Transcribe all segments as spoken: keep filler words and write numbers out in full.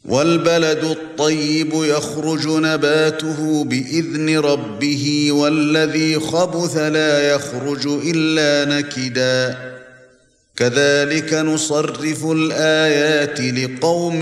وَالْبَلَدُ الطَّيِّبُ يَخْرُجُ نَبَاتُهُ بِإِذْنِ رَبِّهِ وَالَّذِي خَبُثَ لَا يَخْرُجُ إِلَّا نَكِدًا كَذَلِكَ نُصَرِّفُ الْآيَاتِ لِقَوْمٍ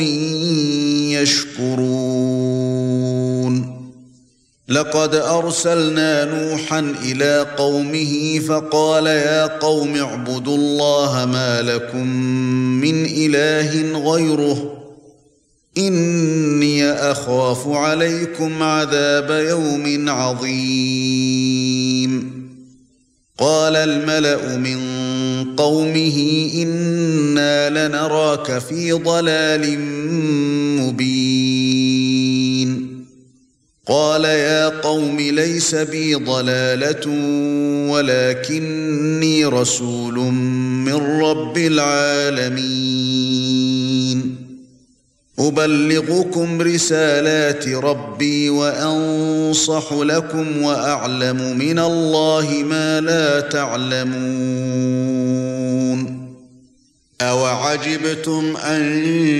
يَشْكُرُونَ لَقَدْ أَرْسَلْنَا نُوحًا إِلَى قَوْمِهِ فَقَالَ يَا قَوْمِ اعْبُدُوا اللَّهَ مَا لَكُمْ مِنْ إِلَٰهٍ غَيْرُهُ إِنِّي أَخَافُ عَلَيْكُمْ عَذَابَ يَوْمٍ عَظِيمٍ قَالَ الْمَلَأُ مِنْ قَوْمِهِ إِنَّا لَنَرَاكَ فِي ضَلَالٍ مُبِينٍ قَالَ يَا قَوْمِ لَيْسَ بِي ضَلَالَةٌ وَلَكِنِّي رَسُولٌ مِّن رَّبِّ الْعَالَمِينَ أُبَلِّغُكُمْ رِسَالَاتِ رَبِّي وَأَنصَحُ لَكُمْ وَأَعْلَمُ مِنَ اللَّهِ مَا لَا تَعْلَمُونَ أَوَعَجِبْتُمْ أَن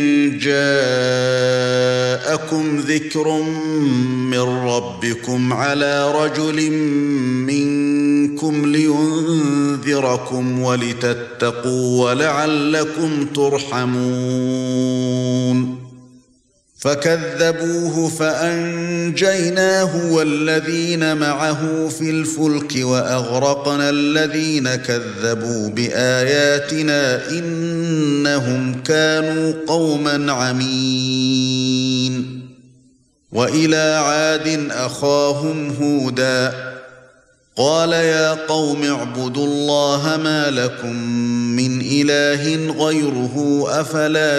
جَاءَكُمْ ذِكْرٌ مِّن رَّبِّكُمْ عَلَى رَجُلٍ مِّنكُمْ لِيُنذِرَكُمْ وَلِتَتَّقُوا وَلَعَلَّكُمْ تُرْحَمُونَ فَكَذَّبُوهُ فَأَنجَيْنَاهُ وَالَّذِينَ مَعَهُ فِي الْفُلْكِ وَأَغْرَقْنَا الَّذِينَ كَذَّبُوا بِآيَاتِنَا إِنَّهُمْ كَانُوا قَوْمًا عَمِينَ وَإِلَى عَادٍ أَخَاهُمْ هُودًا قَالَ يَا قَوْمِ اعْبُدُوا اللَّهَ مَا لَكُمْ مِنْ إِلَٰهٍ غَيْرُهُ أَفَلَا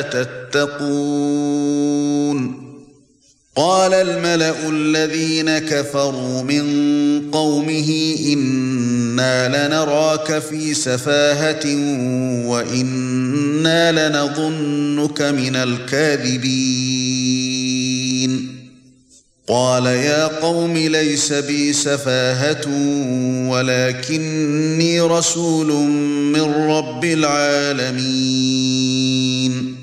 تَتَّقُونَ قَالَ الْمَلَأُ الَّذِينَ كَفَرُوا مِنْ قَوْمِهِ إِنَّا لَنَرَاكَ فِي سَفَاهَةٍ وَإِنَّا لَنَظُنُّكَ مِنَ الْكَاذِبِينَ قَالَ يَا قَوْمِ لَيْسَ بِي سَفَاهَةٌ وَلَكِنِّي رَسُولٌ مِّن رَّبِّ الْعَالَمِينَ